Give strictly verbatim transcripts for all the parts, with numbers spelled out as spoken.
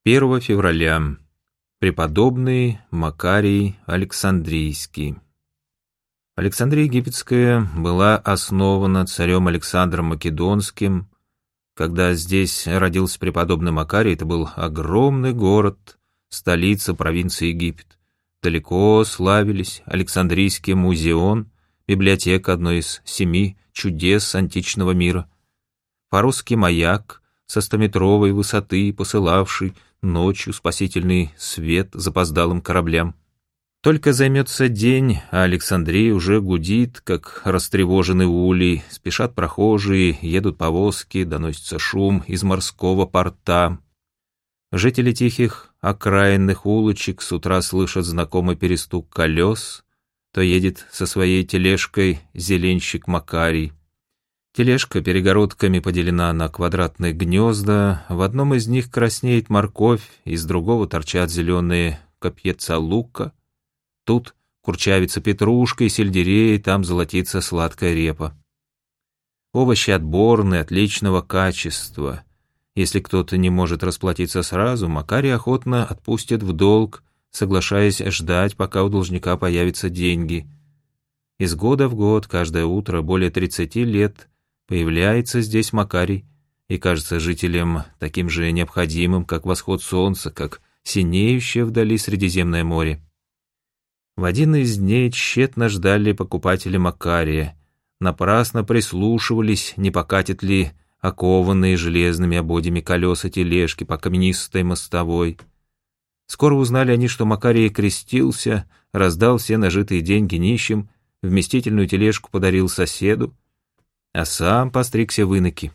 первого февраля. Преподобный Макарий Александрийский. Александрия Египетская была основана царем Александром Македонским. Когда здесь родился преподобный Макарий, это был огромный город, столица провинции Египет. Далеко славились Александрийский музеон, библиотека одной из семи чудес античного мира, Фаросский маяк со стометровой высоты, посылавший ночью спасительный свет запоздалым кораблям. Только займется день, а Александрия уже гудит, как растревоженный улей, спешат прохожие, едут повозки, доносится шум из морского порта. Жители тихих окраинных улочек с утра слышат знакомый перестук колес, то едет со своей тележкой зеленщик Макарий. Тележка перегородками поделена на квадратные гнезда, в одном из них краснеет морковь, из другого торчат зеленые копьеца лука. Тут курчавится петрушка и сельдерей, там золотится сладкая репа. Овощи отборные, отличного качества. Если кто-то не может расплатиться сразу, Макарий охотно отпустит в долг, соглашаясь ждать, пока у должника появятся деньги. Из года в год, каждое утро, более тридцати лет, появляется здесь Макарий и кажется жителям таким же необходимым, как восход солнца, как синеющее вдали Средиземное море. В один из дней тщетно ждали покупатели Макария, напрасно прислушивались, не покатят ли окованные железными ободьями колеса тележки по каменистой мостовой. Скоро узнали они, что Макарий крестился, раздал все нажитые деньги нищим, вместительную тележку подарил соседу, а сам постригся в иноки.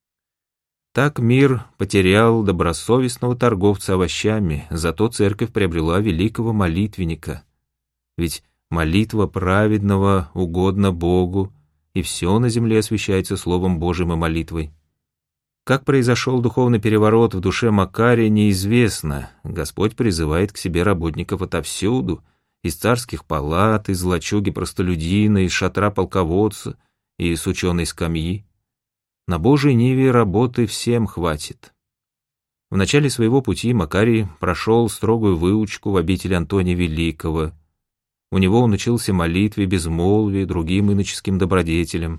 Так мир потерял добросовестного торговца овощами, зато церковь приобрела великого молитвенника. Ведь молитва праведного угодна Богу, и все на земле освящается Словом Божьим и молитвой. Как произошел духовный переворот в душе Макария, неизвестно. Господь призывает к себе работников отовсюду, из царских палат, из лачуги простолюдина, из шатра полководца и с ученой скамьи. На Божьей ниве работы всем хватит. В начале своего пути Макарий прошел строгую выучку в обители Антония Великого. У него он учился молитве, безмолвию, другим иноческим добродетелям.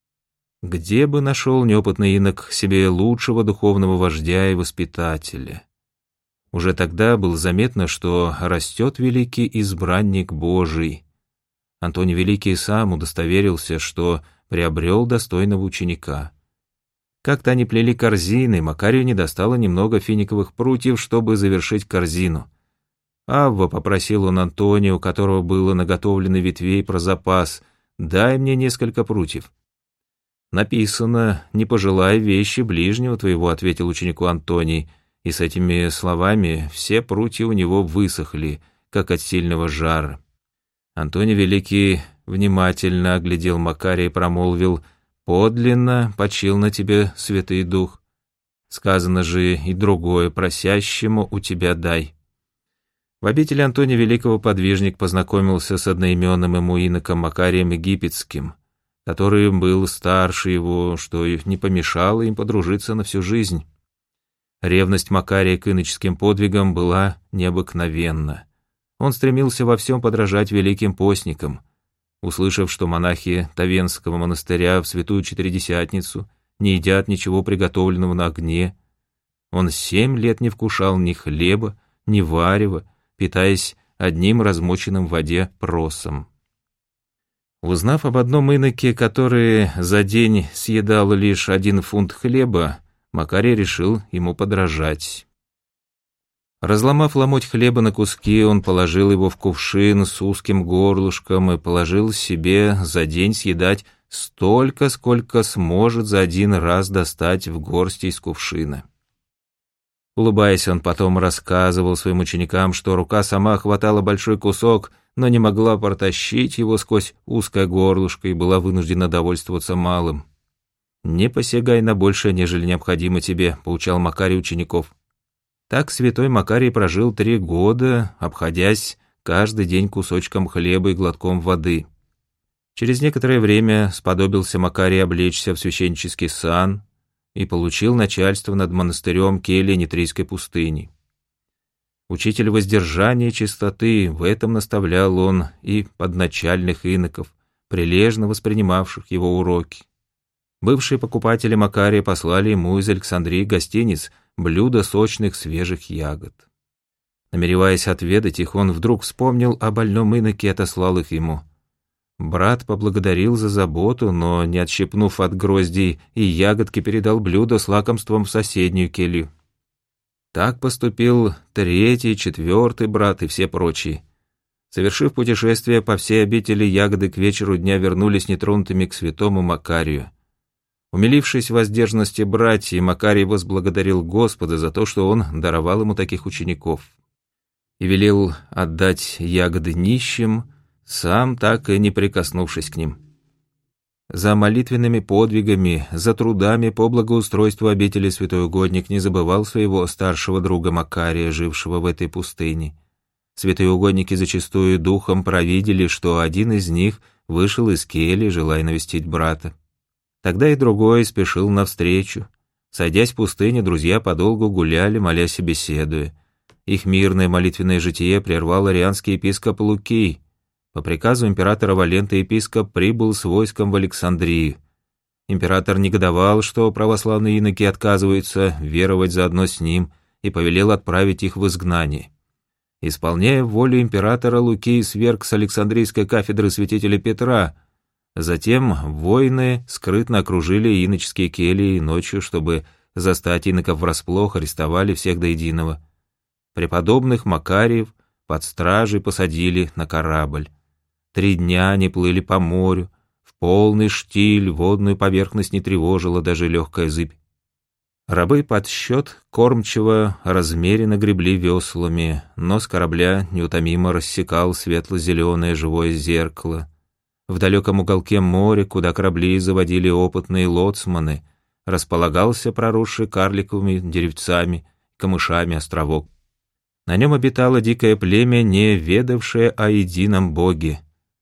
Где бы нашел неопытный инок себе лучшего духовного вождя и воспитателя? Уже тогда было заметно, что растет великий избранник Божий. Антоний Великий сам удостоверился, что приобрел достойного ученика. Как-то они плели корзины, Макарию не достало немного финиковых прутьев, чтобы завершить корзину. «Авва», — попросил он Антония, у которого было наготовлено ветвей про запас, — «дай мне несколько прутьев». «Написано, не пожелай вещи ближнего твоего», — ответил ученику Антоний, и с этими словами все прутья у него высохли, как от сильного жара. Антоний Великий внимательно оглядел Макария и промолвил: «Подлинно почил на тебе Святый Дух. Сказано же и другое: просящему у тебя дай». В обители Антония Великого подвижник познакомился с одноименным ему иноком Макарием Египетским, который был старше его, что не помешало им подружиться на всю жизнь. Ревность Макария к иноческим подвигам была необыкновенна. Он стремился во всем подражать великим постникам. Услышав, что монахи Тавенского монастыря в Святую Четыредесятницу не едят ничего приготовленного на огне, он семь лет не вкушал ни хлеба, ни варева, питаясь одним размоченным в воде просом. Узнав об одном иноке, который за день съедал лишь один фунт хлеба, Макарий решил ему подражать. Разломав ломоть хлеба на куски, он положил его в кувшин с узким горлышком и положил себе за день съедать столько, сколько сможет за один раз достать в горсти из кувшина. Улыбаясь, он потом рассказывал своим ученикам, что рука сама хватала большой кусок, но не могла протащить его сквозь узкое горлышко и была вынуждена довольствоваться малым. «Не посягай на большее, нежели необходимо тебе», — поучал Макарий учеников. Так святой Макарий прожил три года, обходясь каждый день кусочком хлеба и глотком воды. Через некоторое время сподобился Макарий облечься в священнический сан и получил начальство над монастырем Келья Нитрийской пустыни. Учитель воздержания и чистоты, в этом наставлял он и подначальных иноков, прилежно воспринимавших его уроки. Бывшие покупатели Макария послали ему из Александрии гостиниц блюдо сочных свежих ягод. Намереваясь отведать их, он вдруг вспомнил о больном иноке и отослал их ему. Брат поблагодарил за заботу, но, не отщепнув от гроздей и ягодки, передал блюдо с лакомством в соседнюю келью. Так поступил третий, четвертый брат и все прочие. Совершив путешествие по всей обители, ягоды к вечеру дня вернулись нетронутыми к святому Макарию. Умилившись воздержанности братьев, Макарий возблагодарил Господа за то, что он даровал ему таких учеников, и велел отдать ягоды нищим, сам так и не прикоснувшись к ним. За молитвенными подвигами, за трудами по благоустройству обители святой угодник не забывал своего старшего друга Макария, жившего в этой пустыне. Святые угодники зачастую духом провидели, что один из них вышел из кельи, желая навестить брата. Тогда и другой спешил навстречу. Сойдясь в пустыне, друзья подолгу гуляли, молясь и беседуя. Их мирное молитвенное житие прервал арианский епископ Лукий. По приказу императора Валента епископ прибыл с войском в Александрию. Император негодовал, что православные иноки отказываются веровать заодно с ним, и повелел отправить их в изгнание. Исполняя волю императора, Лукий сверг с Александрийской кафедры святителя Петра. Затем воины скрытно окружили иноческие кельи и ночью, чтобы застать иноков врасплох, арестовали всех до единого. Преподобных Макариев под стражей посадили на корабль. Три дня они плыли по морю, в полный штиль, водную поверхность не тревожила даже легкая зыбь. Рабы под счет кормчего размеренно гребли веслами, нос корабля неутомимо рассекал светло-зеленое живое зеркало. В далеком уголке моря, куда корабли заводили опытные лоцманы, располагался проросший карликовыми деревцами, камышами островок. На нем обитало дикое племя, не ведавшее о едином боге.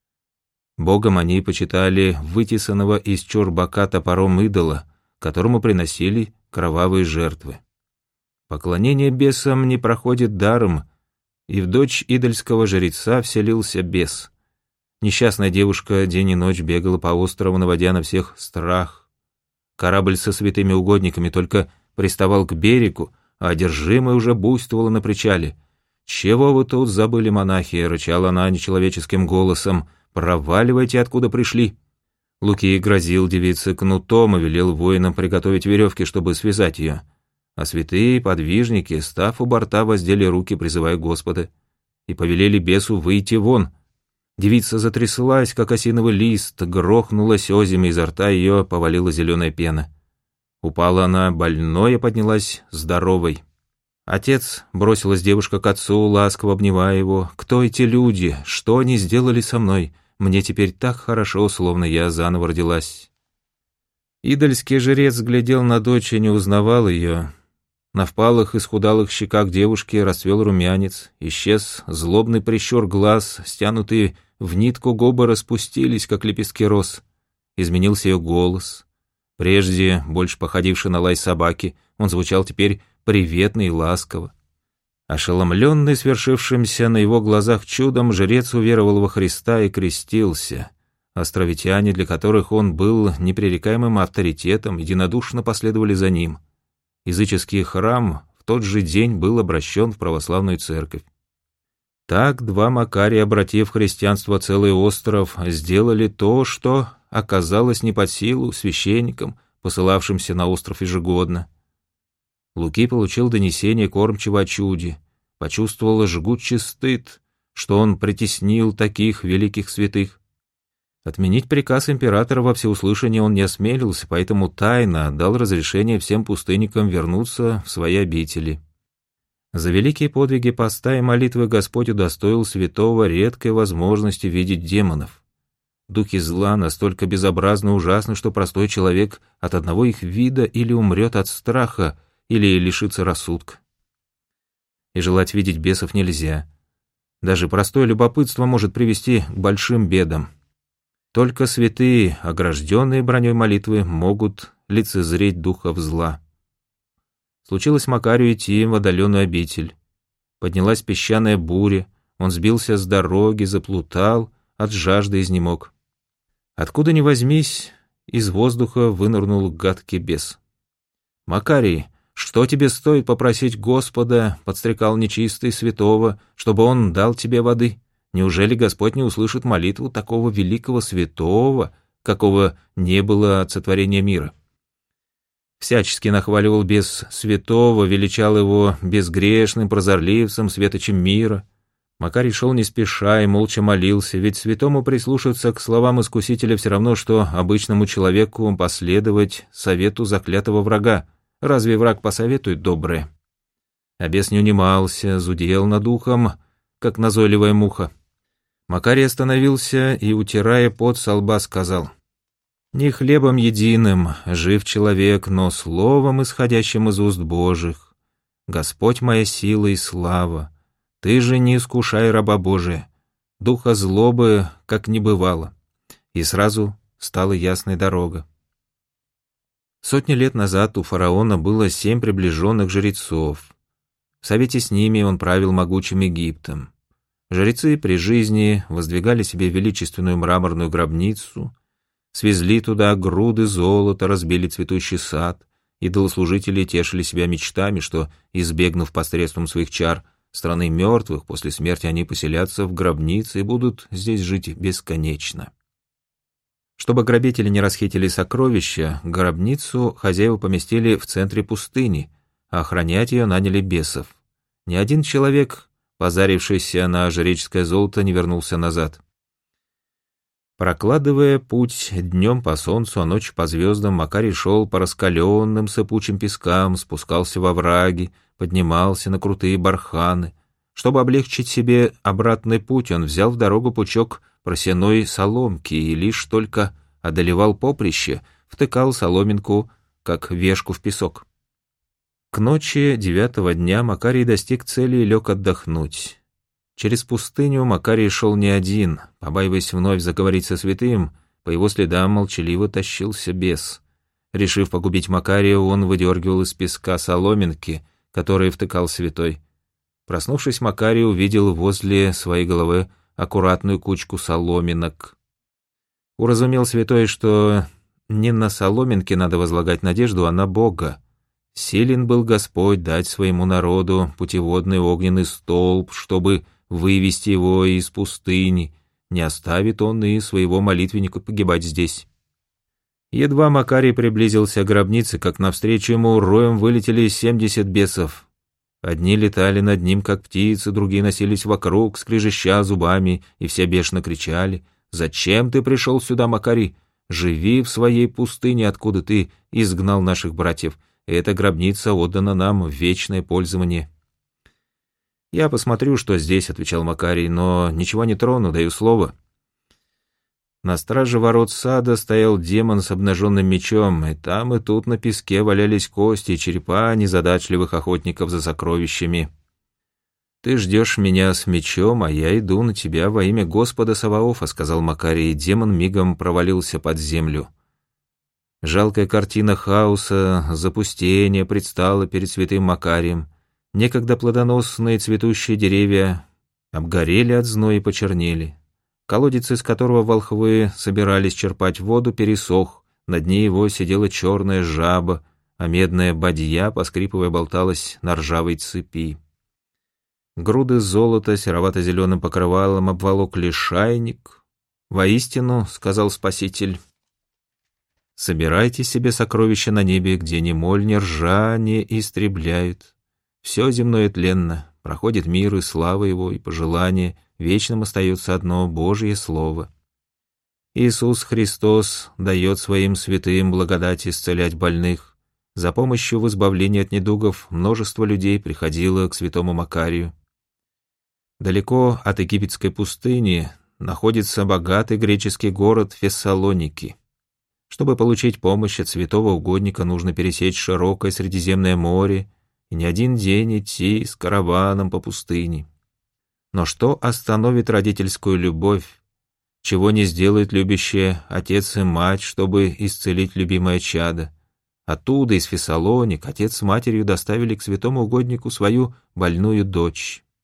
Богом они почитали вытесанного из чурбака топором идола, которому приносили кровавые жертвы. Поклонение бесам не проходит даром, и в дочь идольского жреца вселился бес. Несчастная девушка день и ночь бегала по острову, наводя на всех страх. Корабль со святыми угодниками только приставал к берегу, а одержимая уже буйствовала на причале. «Чего вы тут забыли, монахи?» — рычала она нечеловеческим голосом. «Проваливайте, откуда пришли!» Лукий грозил девице кнутом и велел воинам приготовить веревки, чтобы связать ее. А святые подвижники, став у борта, воздели руки, призывая Господа, и повелели бесу выйти вон. Девица затряслась, как осиновый лист, грохнулась озимь, изо рта ее повалила зеленая пена. Упала она больной, и поднялась здоровой. «Отец», — бросилась девушка к отцу, ласково обнимая его, — «кто эти люди? Что они сделали со мной? Мне теперь так хорошо, словно я заново родилась». Идольский жрец глядел на дочь и не узнавал ее. На впалых и схудалых щеках девушки расцвел румянец, исчез злобный прищур глаз, стянутые в нитку губы распустились, как лепестки роз. Изменился ее голос. Прежде, больше походивший на лай собаки, он звучал теперь приветно и ласково. Ошеломленный свершившимся на его глазах чудом, жрец уверовал во Христа и крестился. Островитяне, для которых он был непререкаемым авторитетом, единодушно последовали за ним. Языческий храм в тот же день был обращен в православную церковь. Так два Макария, обратив христианство целый остров, сделали то, что оказалось не под силу священникам, посылавшимся на остров ежегодно. Лукий получил донесение кормчего о чуде, почувствовал жгучий стыд, что он притеснил таких великих святых. Отменить приказ императора во всеуслышание он не осмелился, поэтому тайно дал разрешение всем пустынникам вернуться в свои обители. За великие подвиги поста и молитвы Господь удостоил святого редкой возможности видеть демонов. Духи зла настолько безобразно ужасны, что простой человек от одного их вида или умрет от страха, или лишится рассудка. И желать видеть бесов нельзя. Даже простое любопытство может привести к большим бедам. Только святые, огражденные броней молитвы, могут лицезреть духов зла. Случилось Макарию идти в отдаленную обитель. Поднялась песчаная буря, он сбился с дороги, заплутал, от жажды изнемог. Откуда ни возьмись, из воздуха вынырнул гадкий бес. «Макарий, что тебе стоит попросить Господа, — подстрекал нечистый святого, — чтобы он дал тебе воды? Неужели Господь не услышит молитву такого великого святого, какого не было от сотворения мира?» Всячески нахваливал бес святого, величал его безгрешным прозорливцем, светочем мира. Макарий шел не спеша и молча молился, ведь святому прислушаться к словам искусителя все равно, что обычному человеку последовать совету заклятого врага. Разве враг посоветует доброе? А бес не унимался, зудел над ухом, как назойливая муха. Макарий остановился и, утирая пот со лба, сказал: «Не хлебом единым жив человек, но словом, исходящим из уст Божьих. Господь моя сила и слава, ты же не искушай раба Божия, духа злобы, как не бывало». И сразу стала ясной дорога. Сотни лет назад у фараона было семь приближенных жрецов. В совете с ними он правил могучим Египтом. Жрецы при жизни воздвигали себе величественную мраморную гробницу, свезли туда груды золота, разбили цветущий сад, идолослужители тешили себя мечтами, что, избегнув посредством своих чар страны мертвых, после смерти они поселятся в гробнице и будут здесь жить бесконечно. Чтобы грабители не расхитили сокровища, гробницу хозяева поместили в центре пустыни, а охранять ее наняли бесов. Ни один человек, позарившийся на жреческое золото, не вернулся назад. Прокладывая путь днем по солнцу, а ночью по звездам, Макарий шел по раскаленным сыпучим пескам, спускался во враги, поднимался на крутые барханы. Чтобы облегчить себе обратный путь, он взял в дорогу пучок просеной соломки и лишь только одолевал поприще, втыкал соломинку, как вешку в песок. К ночи девятого дня Макарий достиг цели и лег отдохнуть. Через пустыню Макарий шел не один, побаиваясь вновь заговорить со святым, по его следам молчаливо тащился бес. Решив погубить Макария, он выдергивал из песка соломинки, которые втыкал святой. Проснувшись, Макарий увидел возле своей головы аккуратную кучку соломинок. Уразумел святой, что не на соломинке надо возлагать надежду, а на Бога. Силен был Господь дать своему народу путеводный огненный столб, чтобы вывести его из пустыни, не оставит он и своего молитвенника погибать здесь. Едва Макарий приблизился к гробнице, как навстречу ему роем вылетели семьдесят бесов. Одни летали над ним, как птицы, другие носились вокруг, скрежеща зубами, и все бешено кричали: «Зачем ты пришел сюда, Макарий? Живи в своей пустыне, откуда ты изгнал наших братьев. Эта гробница отдана нам в вечное пользование». «Я посмотрю, что здесь», — отвечал Макарий, — «но ничего не трону, даю слово». На страже ворот сада стоял демон с обнаженным мечом, и там и тут на песке валялись кости и черепа незадачливых охотников за сокровищами. «Ты ждешь меня с мечом, а я иду на тебя во имя Господа Саваофа», — сказал Макарий, и демон мигом провалился под землю. Жалкая картина хаоса, запустения предстала перед святым Макарием. Некогда плодоносные цветущие деревья обгорели от зноя и почернели. Колодец, из которого волхвы собирались черпать воду, пересох, на дне его сидела черная жаба, а медная бадья, поскрипывая, болталась на ржавой цепи. Груды золота серовато-зеленым покрывалом обволокли шайник. «Воистину, — сказал Спаситель, — собирайте себе сокровища на небе, где ни моль, ни ржа не истребляют. Все земное тленно, проходит мир и слава его, и пожелание, вечным остается одно — Божье Слово. Иисус Христос дает своим святым благодать исцелять больных. За помощью в избавлении от недугов множество людей приходило к святому Макарию. Далеко от египетской пустыни находится богатый греческий город Фессалоники. Чтобы получить помощь от святого угодника, нужно пересечь широкое Средиземное море и не один день идти с караваном по пустыне. Но что остановит родительскую любовь? Чего не сделают любящие отец и мать, чтобы исцелить любимое чадо? Оттуда, из Фессалоник, отец с матерью доставили к святому угоднику свою больную дочь.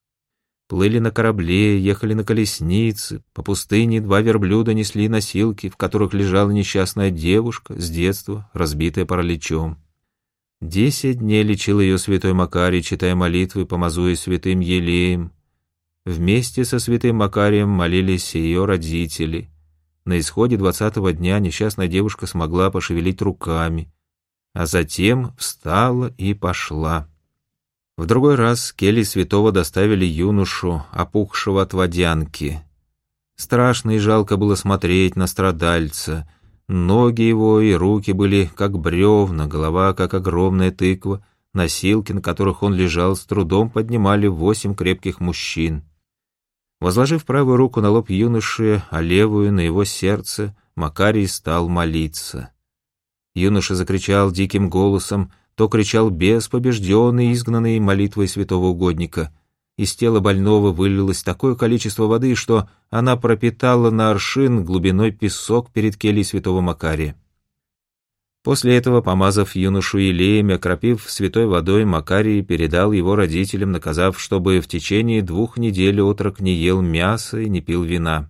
плыли на корабле, ехали на колеснице, по пустыне два верблюда несли носилки, в которых лежала несчастная девушка, с детства разбитая параличом. Десять дней лечил ее святой Макарий, читая молитвы, помазуя святым елеем. Вместе со святым Макарием молились ее родители. На исходе двадцатого дня несчастная девушка смогла пошевелить руками, а затем встала и пошла. В другой раз с кельи святого доставили юношу, опухшего от водянки. Страшно и жалко было смотреть на страдальца. Ноги его и руки были как бревна, голова как огромная тыква. Носилки, на которых он лежал, с трудом поднимали восемь крепких мужчин. Возложив правую руку на лоб юноши, а левую на его сердце, Макарий стал молиться. Юноша закричал диким голосом, то кричал бес, побежденный, изгнанный молитвой святого угодника. Из тела больного вылилось такое количество воды, что она пропитала на аршин глубиной песок перед кельей святого Макария. После этого, помазав юношу елеем и окропив святой водой, Макарий передал его родителям, наказав, чтобы в течение двух недель отрок не ел мяса и не пил вина.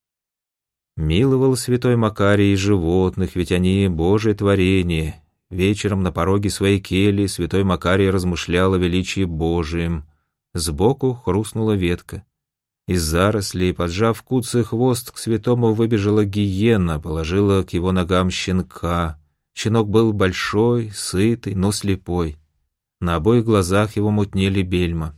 Миловал святой Макарий и животных, ведь они Божие творение. Вечером на пороге своей кельи святой Макарий размышлял о величии Божием. Сбоку хрустнула ветка. Из зарослей, поджав куцый хвост, к святому выбежала гиена, положила к его ногам щенка. Щенок был большой, сытый, но слепой. На обоих глазах его мутнели бельма.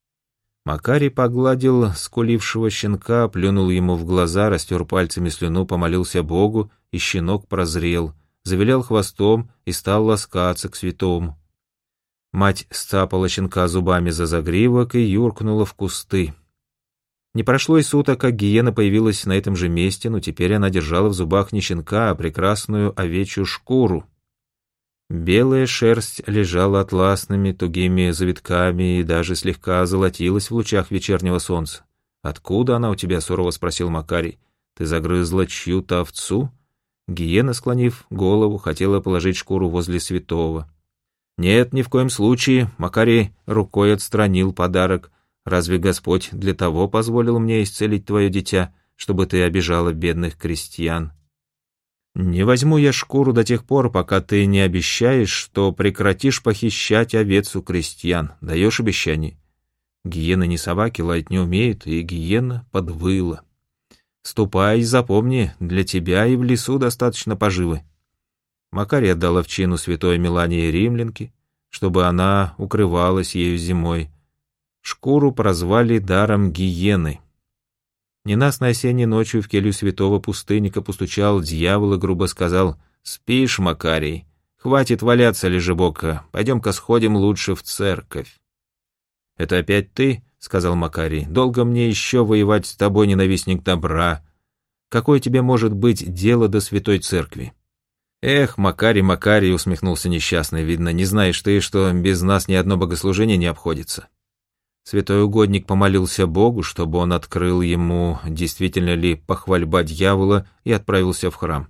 Макарий погладил скулившего щенка, плюнул ему в глаза, растер пальцами слюну, помолился Богу, и щенок прозрел, завилял хвостом и стал ласкаться к святому. Мать сцапала щенка зубами за загривок и юркнула в кусты. Не прошло и суток, как гиена появилась на этом же месте, но теперь она держала в зубах не щенка, а прекрасную овечью шкуру. Белая шерсть лежала атласными тугими завитками и даже слегка золотилась в лучах вечернего солнца. «Откуда она у тебя?» — сурово спросил Макарий. «Ты загрызла чью-то овцу?» Гиена, склонив голову, хотела положить шкуру возле святого. «Нет, ни в коем случае», — Макарий рукой отстранил подарок. «Разве Господь для того позволил мне исцелить твое дитя, чтобы ты обижала бедных крестьян? Не возьму я шкуру до тех пор, пока ты не обещаешь, что прекратишь похищать овец у крестьян. Даешь обещание?» Гиена не собаки, лаять не умеет, и гиена подвыла. «Ступай и запомни, для тебя и в лесу достаточно поживы». Макарий отдал овчину святой Мелании Римлянке, чтобы она укрывалась ею зимой. Шкуру прозвали даром гиены. Ненастной осенней ночью в келью святого пустынника постучал дьявол и грубо сказал: «Спишь, Макарий? Хватит валяться лежебока, пойдем-ка сходим лучше в церковь». «Это опять ты?» — сказал Макарий. «Долго мне еще воевать с тобой, ненавистник добра? Какое тебе может быть дело до святой церкви?» «Эх, Макарий, Макарий», — усмехнулся несчастный, «видно, не знаешь ты, что без нас ни одно богослужение не обходится». Святой угодник помолился Богу, чтобы он открыл ему, действительно ли похвальба дьявола, и отправился в храм.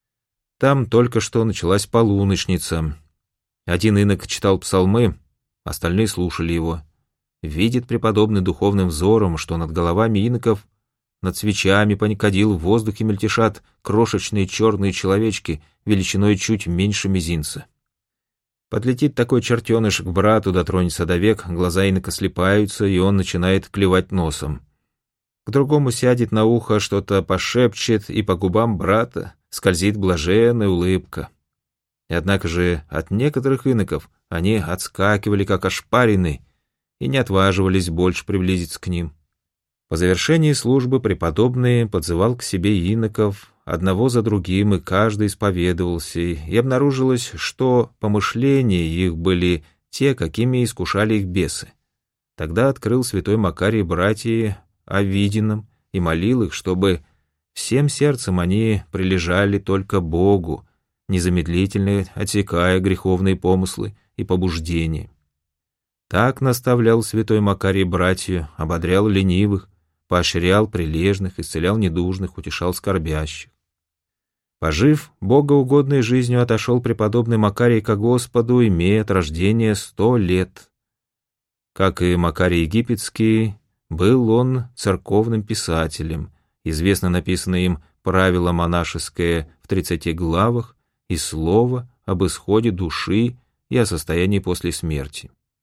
Там только что началась полуночница. Один инок читал псалмы, остальные слушали его. Видит преподобный духовным взором, что над головами иноков, над свечами паникадил в воздухе мельтешат крошечные черные человечки величиной чуть меньше мизинца. Подлетит такой чертеныш к брату, дотронется до век, глаза инока слипаются, и он начинает клевать носом. К другому сядет на ухо, что-то пошепчет, и по губам брата скользит блаженная улыбка. И однако же от некоторых иноков они отскакивали, как ошпаренные, и не отваживались больше приблизиться к ним. По завершении службы преподобный подзывал к себе иноков, одного за другим, и каждый исповедовался, и обнаружилось, что помышления их были те, какими искушали их бесы. Тогда открыл святой Макарий братья о виденном и молил их, чтобы всем сердцем они прилежали только Богу, незамедлительно отсекая греховные помыслы и побуждения. Так наставлял святой Макарий братью, ободрял ленивых, поощрял прилежных, исцелял недужных, утешал скорбящих. Пожив богоугодной жизнью, отошел преподобный Макарий ко Господу, имея от рождения сто лет. Как и Макарий Египетский, Был он церковным писателем, известно написанное им «Правило монашеское в тридцати главах» и «Слово об исходе души и о состоянии после смерти».